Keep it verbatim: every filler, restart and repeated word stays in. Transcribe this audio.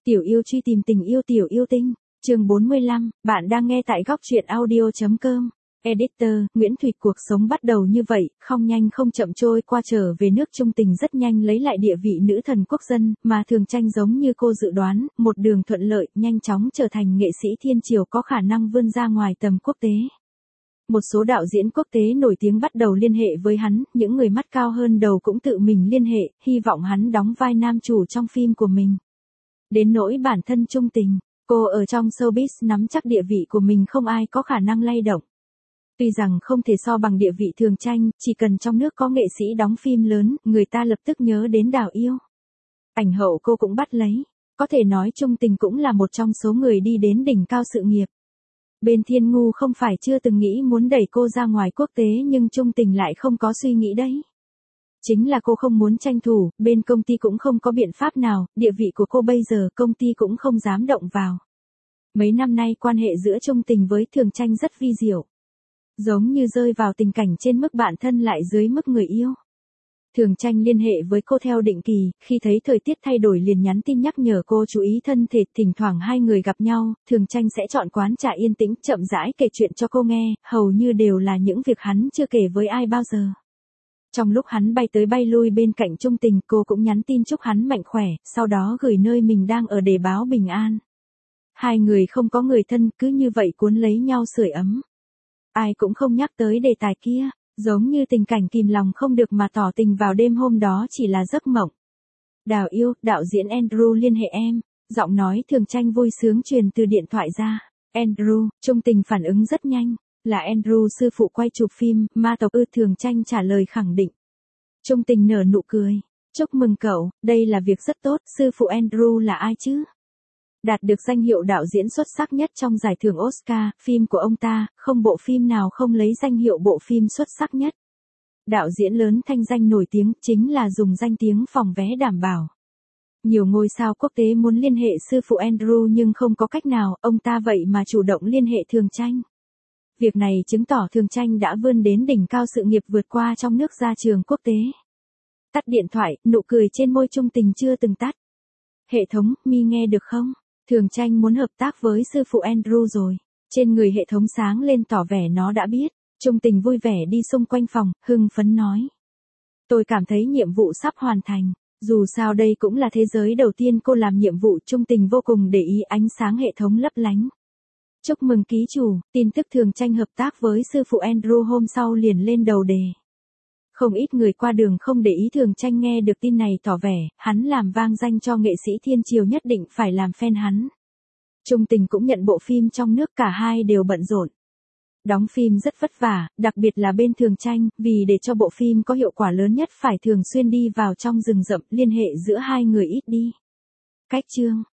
Tiểu yêu truy tìm tình yêu tiểu yêu tinh, chương bốn mươi lăm, bạn đang nghe tại góc truyện audio chấm com. Editor, Nguyễn Thụy. Cuộc sống bắt đầu như vậy, không nhanh không chậm trôi qua trở về nước Trung Tình rất nhanh lấy lại địa vị nữ thần quốc dân, mà Thường Tranh giống như cô dự đoán, một đường thuận lợi, nhanh chóng trở thành nghệ sĩ thiên triều có khả năng vươn ra ngoài tầm quốc tế. Một số đạo diễn quốc tế nổi tiếng bắt đầu liên hệ với hắn, những người mắt cao hơn đầu cũng tự mình liên hệ, hy vọng hắn đóng vai nam chủ trong phim của mình. Đến nỗi bản thân Trung Tình, cô ở trong showbiz nắm chắc địa vị của mình không ai có khả năng lay động. Tuy rằng không thể so bằng địa vị Thường Tranh, chỉ cần trong nước có nghệ sĩ đóng phim lớn, người ta lập tức nhớ đến Đào Yêu. Ảnh hậu cô cũng bắt lấy, có thể nói Trung Tình cũng là một trong số người đi đến đỉnh cao sự nghiệp. Bên Thiên Ngu không phải chưa từng nghĩ muốn đẩy cô ra ngoài quốc tế nhưng Trung Tình lại không có suy nghĩ đấy. Chính là cô không muốn tranh thủ, bên công ty cũng không có biện pháp nào, địa vị của cô bây giờ công ty cũng không dám động vào. Mấy năm nay quan hệ giữa Trung Tình với Thường Tranh rất vi diệu. Giống như rơi vào tình cảnh trên mức bạn thân lại dưới mức người yêu. Thường Tranh liên hệ với cô theo định kỳ, khi thấy thời tiết thay đổi liền nhắn tin nhắc nhở cô chú ý thân thể, thỉnh thoảng hai người gặp nhau, Thường Tranh sẽ chọn quán trà yên tĩnh, chậm rãi kể chuyện cho cô nghe, hầu như đều là những việc hắn chưa kể với ai bao giờ. Trong lúc hắn bay tới bay lui bên cạnh Trung Tình, cô cũng nhắn tin chúc hắn mạnh khỏe, sau đó gửi nơi mình đang ở để báo bình an. Hai người không có người thân, cứ như vậy cuốn lấy nhau sưởi ấm. Ai cũng không nhắc tới đề tài kia, giống như tình cảnh kìm lòng không được mà tỏ tình vào đêm hôm đó chỉ là giấc mộng. Đào Yêu, đạo diễn Andrew liên hệ em, giọng nói Thường Tranh vui sướng truyền từ điện thoại ra. Andrew, Trung Tình phản ứng rất nhanh. Là Andrew sư phụ quay chụp phim, Ma Tộc ư? Thường Tranh trả lời khẳng định. Trung Tình nở nụ cười. Chúc mừng cậu, đây là việc rất tốt, sư phụ Andrew là ai chứ? Đạt được danh hiệu đạo diễn xuất sắc nhất trong giải thưởng Oscar, phim của ông ta, không bộ phim nào không lấy danh hiệu bộ phim xuất sắc nhất. Đạo diễn lớn thanh danh nổi tiếng, chính là dùng danh tiếng phòng vé đảm bảo. Nhiều ngôi sao quốc tế muốn liên hệ sư phụ Andrew nhưng không có cách nào, ông ta vậy mà chủ động liên hệ Thường Tranh. Việc này chứng tỏ Thường Tranh đã vươn đến đỉnh cao sự nghiệp vượt qua trong nước ra trường quốc tế. Tắt điện thoại, nụ cười trên môi Trung Tình chưa từng tắt. Hệ thống, mi nghe được không? Thường Tranh muốn hợp tác với sư phụ Andrew rồi. Trên người hệ thống sáng lên tỏ vẻ nó đã biết. Trung Tình vui vẻ đi xung quanh phòng, hưng phấn nói. Tôi cảm thấy nhiệm vụ sắp hoàn thành. Dù sao đây cũng là thế giới đầu tiên cô làm nhiệm vụ. Trung Tình vô cùng để ý ánh sáng hệ thống lấp lánh. Chúc mừng ký chủ, tin tức Thường Tranh hợp tác với sư phụ Andrew hôm sau liền lên đầu đề. Không ít người qua đường không để ý Thường Tranh nghe được tin này tỏ vẻ, hắn làm vang danh cho nghệ sĩ thiên triều nhất định phải làm fan hắn. Trung Tình cũng nhận bộ phim trong nước, cả hai đều bận rộn. Đóng phim rất vất vả, đặc biệt là bên Thường Tranh, vì để cho bộ phim có hiệu quả lớn nhất phải thường xuyên đi vào trong rừng rậm, liên hệ giữa hai người ít đi. Cách chương,